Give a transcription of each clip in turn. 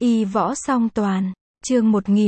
Y võ song toàn, chương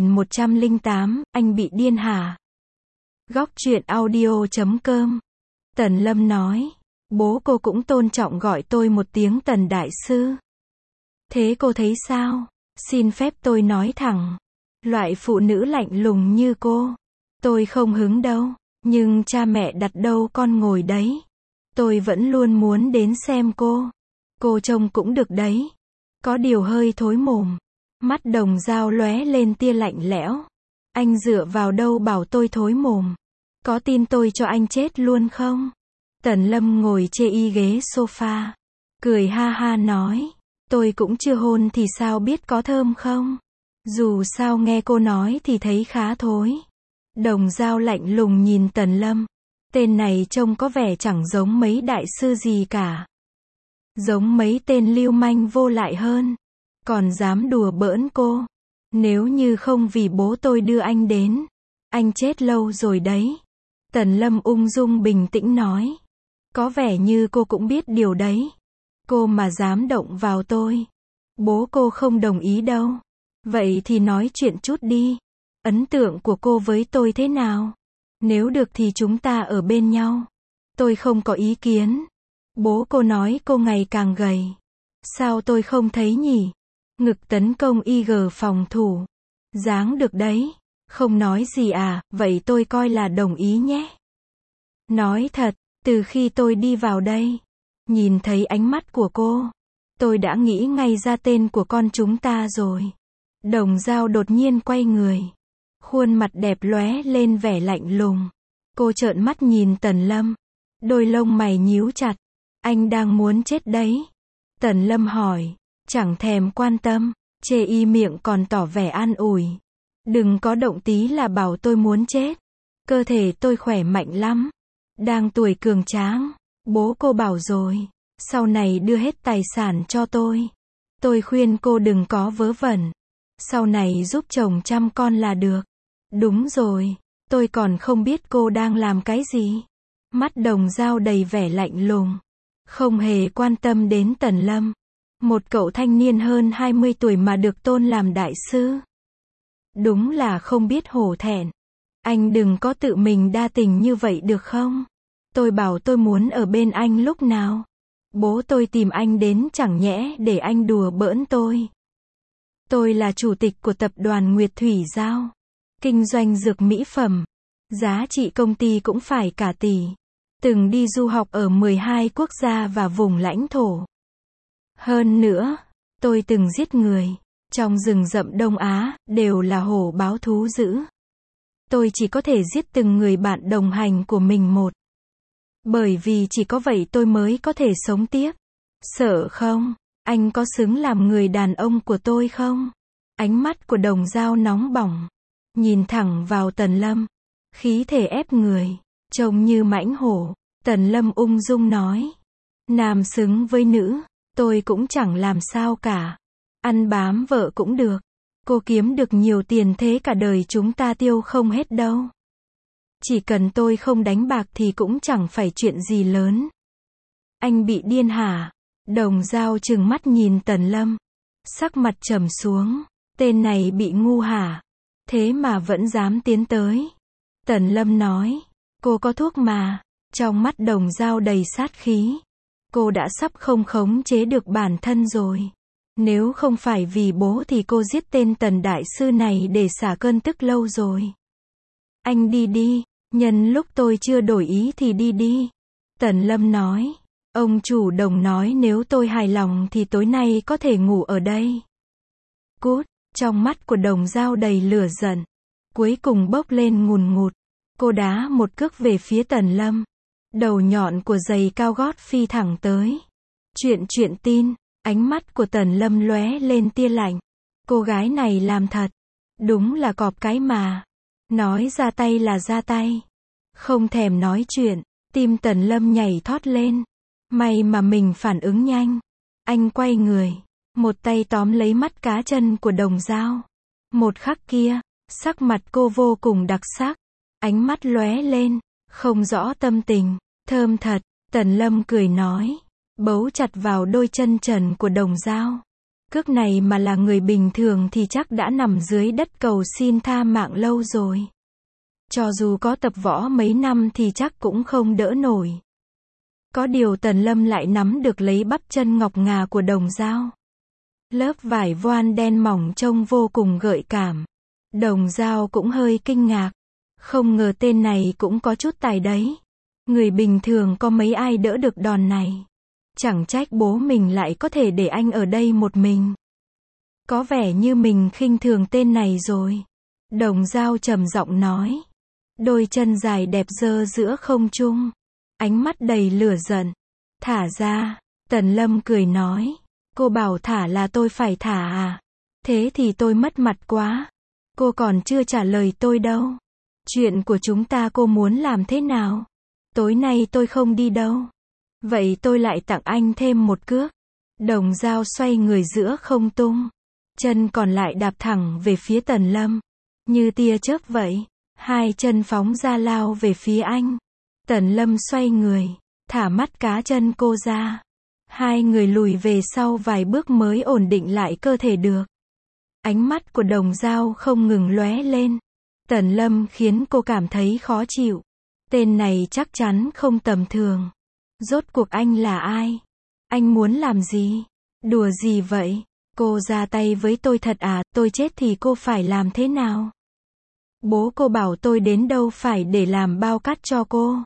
1108, anh bị điên hả? Góc truyện audio.com. Tần Lâm nói, bố cô cũng tôn trọng gọi tôi một tiếng Tần Đại Sư. Thế cô thấy sao? Xin phép tôi nói thẳng. Loại phụ nữ lạnh lùng như cô, tôi không hứng đâu, nhưng cha mẹ đặt đâu con ngồi đấy. Tôi vẫn luôn muốn đến xem cô. Cô trông cũng được đấy. Có điều hơi thối mồm. Mắt Đồng Dao lóe lên tia lạnh lẽo. Anh dựa vào đâu bảo tôi thối mồm? Có tin tôi cho anh chết luôn không? Tần Lâm ngồi chê y ghế sofa, cười ha ha nói, tôi cũng chưa hôn thì sao biết có thơm không? Dù sao nghe cô nói thì thấy khá thối. Đồng Dao lạnh lùng nhìn Tần Lâm. Tên này trông có vẻ chẳng giống mấy đại sư gì cả. Giống mấy tên lưu manh vô lại hơn. Còn dám đùa bỡn cô. Nếu như không vì bố tôi đưa anh đến, anh chết lâu rồi đấy. Tần Lâm ung dung bình tĩnh nói. Có vẻ như cô cũng biết điều đấy. Cô mà dám động vào tôi, bố cô không đồng ý đâu. Vậy thì nói chuyện chút đi. Ấn tượng của cô với tôi thế nào? Nếu được thì chúng ta ở bên nhau. Tôi không có ý kiến. Bố cô nói cô ngày càng gầy. Sao tôi không thấy nhỉ? Ngực tấn công IG phòng thủ. Dáng được đấy. Không nói gì à, vậy tôi coi là đồng ý nhé. Nói thật, từ khi tôi đi vào đây, nhìn thấy ánh mắt của cô, tôi đã nghĩ ngay ra tên của con chúng ta rồi. Đồng Dao đột nhiên quay người. Khuôn mặt đẹp lóe lên vẻ lạnh lùng. Cô trợn mắt nhìn Tần Lâm. Đôi lông mày nhíu chặt. Anh đang muốn chết đấy. Tần Lâm hỏi. Chẳng thèm quan tâm. Chê y miệng còn tỏ vẻ an ủi. Đừng có động tí là bảo tôi muốn chết. Cơ thể tôi khỏe mạnh lắm. Đang tuổi cường tráng. Bố cô bảo rồi. Sau này đưa hết tài sản cho tôi. Tôi khuyên cô đừng có vớ vẩn. Sau này giúp chồng chăm con là được. Đúng rồi. Tôi còn không biết cô đang làm cái gì. Mắt Đồng Dao đầy vẻ lạnh lùng. Không hề quan tâm đến Tần Lâm. Một cậu thanh niên hơn 20 tuổi mà được tôn làm đại sư. Đúng là không biết hổ thẹn. Anh đừng có tự mình đa tình như vậy được không? Tôi bảo tôi muốn ở bên anh lúc nào? Bố tôi tìm anh đến chẳng nhẽ để anh đùa bỡn tôi. Tôi là chủ tịch của tập đoàn Nguyệt Thủy Giao. Kinh doanh dược mỹ phẩm. Giá trị công ty cũng phải cả tỷ. Từng đi du học ở 12 quốc gia và vùng lãnh thổ. Hơn nữa, tôi từng giết người. Trong rừng rậm Đông Á, đều là hổ báo thú dữ. Tôi chỉ có thể giết từng người bạn đồng hành của mình một. Bởi vì chỉ có vậy tôi mới có thể sống tiếp. Sợ không? Anh có xứng làm người đàn ông của tôi không? Ánh mắt của Đồng Dao nóng bỏng. Nhìn thẳng vào Tần Lâm. Khí thể ép người. Trông như mãnh hổ. Tần Lâm ung dung nói. Nam xứng với nữ. Tôi cũng chẳng làm sao cả. Ăn bám vợ cũng được. Cô kiếm được nhiều tiền thế cả đời chúng ta tiêu không hết đâu. Chỉ cần tôi không đánh bạc thì cũng chẳng phải chuyện gì lớn. Anh bị điên hả? Đồng Dao trừng mắt nhìn Tần Lâm. Sắc mặt trầm xuống. Tên này bị ngu hả? Thế mà vẫn dám tiến tới. Tần Lâm nói. Cô có thuốc mà. Trong mắt Đồng Dao đầy sát khí. Cô đã sắp không khống chế được bản thân rồi. Nếu không phải vì bố thì cô giết tên Tần Đại Sư này để xả cơn tức lâu rồi. Anh đi đi. Nhân lúc tôi chưa đổi ý thì đi đi. Tần Lâm nói. Ông chủ Đồng nói nếu tôi hài lòng thì tối nay có thể ngủ ở đây. Cút. Trong mắt của Đồng Dao đầy lửa giận. Cuối cùng bốc lên ngùn ngụt. Cô đá một cước về phía Tần Lâm. Đầu nhọn của giày cao gót phi thẳng tới. Chuyện tin. Ánh mắt của Tần Lâm lóe lên tia lạnh. Cô gái này làm thật. Đúng là cọp cái mà. Nói ra tay là ra tay. Không thèm nói chuyện. Tim Tần Lâm nhảy thót lên. May mà mình phản ứng nhanh. Anh quay người. Một tay tóm lấy mắt cá chân của Đồng Dao. Một khắc kia, sắc mặt cô vô cùng đặc sắc. Ánh mắt lóe lên. Không rõ tâm tình. Thơm thật. Tần Lâm cười nói. Bấu chặt vào đôi chân trần của Đồng Dao. Cước này mà là người bình thường thì chắc đã nằm dưới đất cầu xin tha mạng lâu rồi. Cho dù có tập võ mấy năm thì chắc cũng không đỡ nổi. Có điều Tần Lâm lại nắm được lấy bắp chân ngọc ngà của Đồng Dao. Lớp vải voan đen mỏng trông vô cùng gợi cảm. Đồng Dao cũng hơi kinh ngạc. Không ngờ tên này cũng có chút tài đấy. Người bình thường có mấy ai đỡ được đòn này. Chẳng trách bố mình lại có thể để anh ở đây một mình. Có vẻ như mình khinh thường tên này rồi. Đồng Dao trầm giọng nói. Đôi chân dài đẹp giơ giữa không trung. Ánh mắt đầy lửa giận. Thả ra. Tần Lâm cười nói. Cô bảo thả là tôi phải thả à? Thế thì tôi mất mặt quá. Cô còn chưa trả lời tôi đâu. Chuyện của chúng ta cô muốn làm thế nào? Tối nay tôi không đi đâu. Vậy tôi lại tặng anh thêm một cước. Đồng Dao xoay người giữa không tung. Chân còn lại đạp thẳng về phía Tần Lâm. Như tia chớp vậy. Hai chân phóng ra lao về phía anh. Tần Lâm xoay người. Thả mắt cá chân cô ra. Hai người lùi về sau vài bước mới ổn định lại cơ thể được. Ánh mắt của Đồng Dao không ngừng lóe lên. Tần Lâm khiến cô cảm thấy khó chịu. Tên này chắc chắn không tầm thường. Rốt cuộc anh là ai? Anh muốn làm gì? Đùa gì vậy? Cô ra tay với tôi thật à? Tôi chết thì cô phải làm thế nào? Bố cô bảo tôi đến đâu phải để làm bao cát cho cô.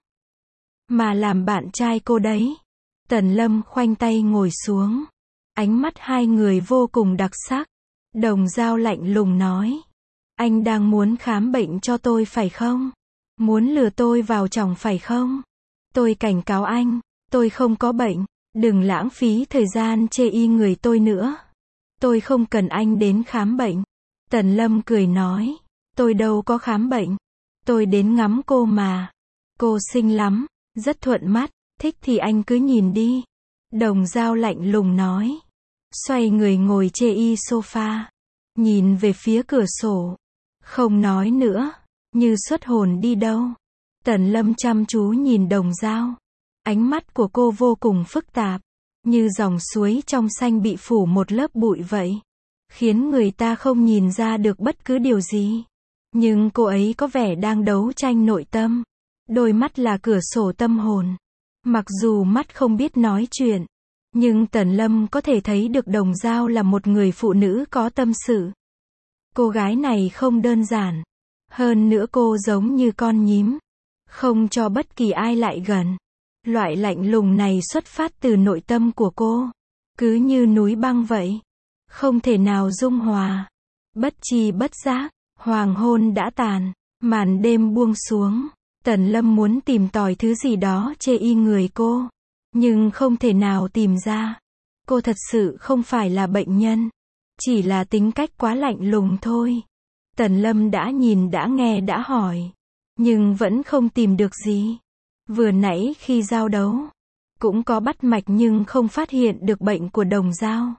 Mà làm bạn trai cô đấy. Tần Lâm khoanh tay ngồi xuống. Ánh mắt hai người vô cùng đặc sắc. Đồng Dao lạnh lùng nói. Anh đang muốn khám bệnh cho tôi phải không? Muốn lừa tôi vào chồng phải không? Tôi cảnh cáo anh. Tôi không có bệnh. Đừng lãng phí thời gian chê y người tôi nữa. Tôi không cần anh đến khám bệnh. Tần Lâm cười nói. Tôi đâu có khám bệnh. Tôi đến ngắm cô mà. Cô xinh lắm. Rất thuận mắt. Thích thì anh cứ nhìn đi. Đồng Dao lạnh lùng nói. Xoay người ngồi chê y sofa. Nhìn về phía cửa sổ. Không nói nữa. Như xuất hồn đi đâu. Tần Lâm chăm chú nhìn Đồng Dao. Ánh mắt của cô vô cùng phức tạp. Như dòng suối trong xanh bị phủ một lớp bụi vậy. Khiến người ta không nhìn ra được bất cứ điều gì. Nhưng cô ấy có vẻ đang đấu tranh nội tâm. Đôi mắt là cửa sổ tâm hồn. Mặc dù mắt không biết nói chuyện. Nhưng Tần Lâm có thể thấy được Đồng Dao là một người phụ nữ có tâm sự. Cô gái này không đơn giản. Hơn nữa cô giống như con nhím. Không cho bất kỳ ai lại gần. Loại lạnh lùng này xuất phát từ nội tâm của cô. Cứ như núi băng vậy. Không thể nào dung hòa. Bất tri bất giác, hoàng hôn đã tàn. Màn đêm buông xuống. Tần Lâm muốn tìm tòi thứ gì đó chê y người cô. Nhưng không thể nào tìm ra. Cô thật sự không phải là bệnh nhân. Chỉ là tính cách quá lạnh lùng thôi. Tần Lâm đã nhìn đã nghe đã hỏi. Nhưng vẫn không tìm được gì. Vừa nãy khi giao đấu. Cũng có bắt mạch nhưng không phát hiện được bệnh của Đồng Dao.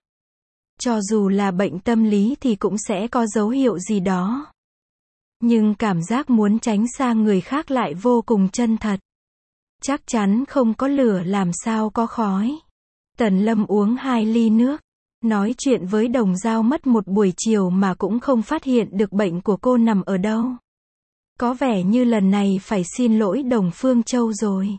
Cho dù là bệnh tâm lý thì cũng sẽ có dấu hiệu gì đó. Nhưng cảm giác muốn tránh xa người khác lại vô cùng chân thật. Chắc chắn không có lửa làm sao có khói. Tần Lâm uống 2 ly nước. Nói chuyện với Đồng Dao mất một buổi chiều mà cũng không phát hiện được bệnh của cô nằm ở đâu. Có vẻ như lần này phải xin lỗi Đồng Phương Châu rồi.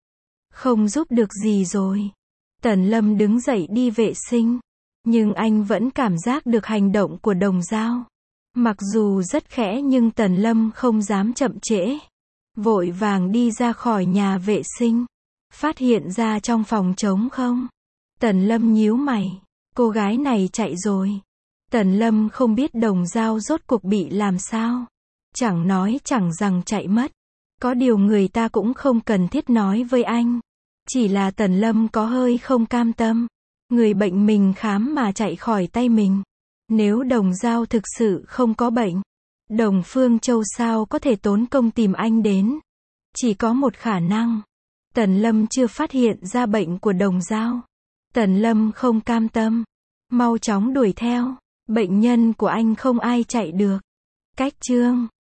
Không giúp được gì rồi. Tần Lâm đứng dậy đi vệ sinh. Nhưng anh vẫn cảm giác được hành động của Đồng Dao. Mặc dù rất khẽ nhưng Tần Lâm không dám chậm trễ. Vội vàng đi ra khỏi nhà vệ sinh. Phát hiện ra trong phòng trống không. Tần Lâm nhíu mày. Cô gái này chạy rồi. Tần Lâm không biết Đồng Dao rốt cuộc bị làm sao. Chẳng nói chẳng rằng chạy mất. Có điều người ta cũng không cần thiết nói với anh. Chỉ là Tần Lâm có hơi không cam tâm. Người bệnh mình khám mà chạy khỏi tay mình. Nếu Đồng Dao thực sự không có bệnh. Đồng Phương Châu sao có thể tốn công tìm anh đến. Chỉ có một khả năng. Tần Lâm chưa phát hiện ra bệnh của Đồng Dao. Tần Lâm không cam tâm. Mau chóng đuổi theo. Bệnh nhân của anh không ai chạy được. Cách chương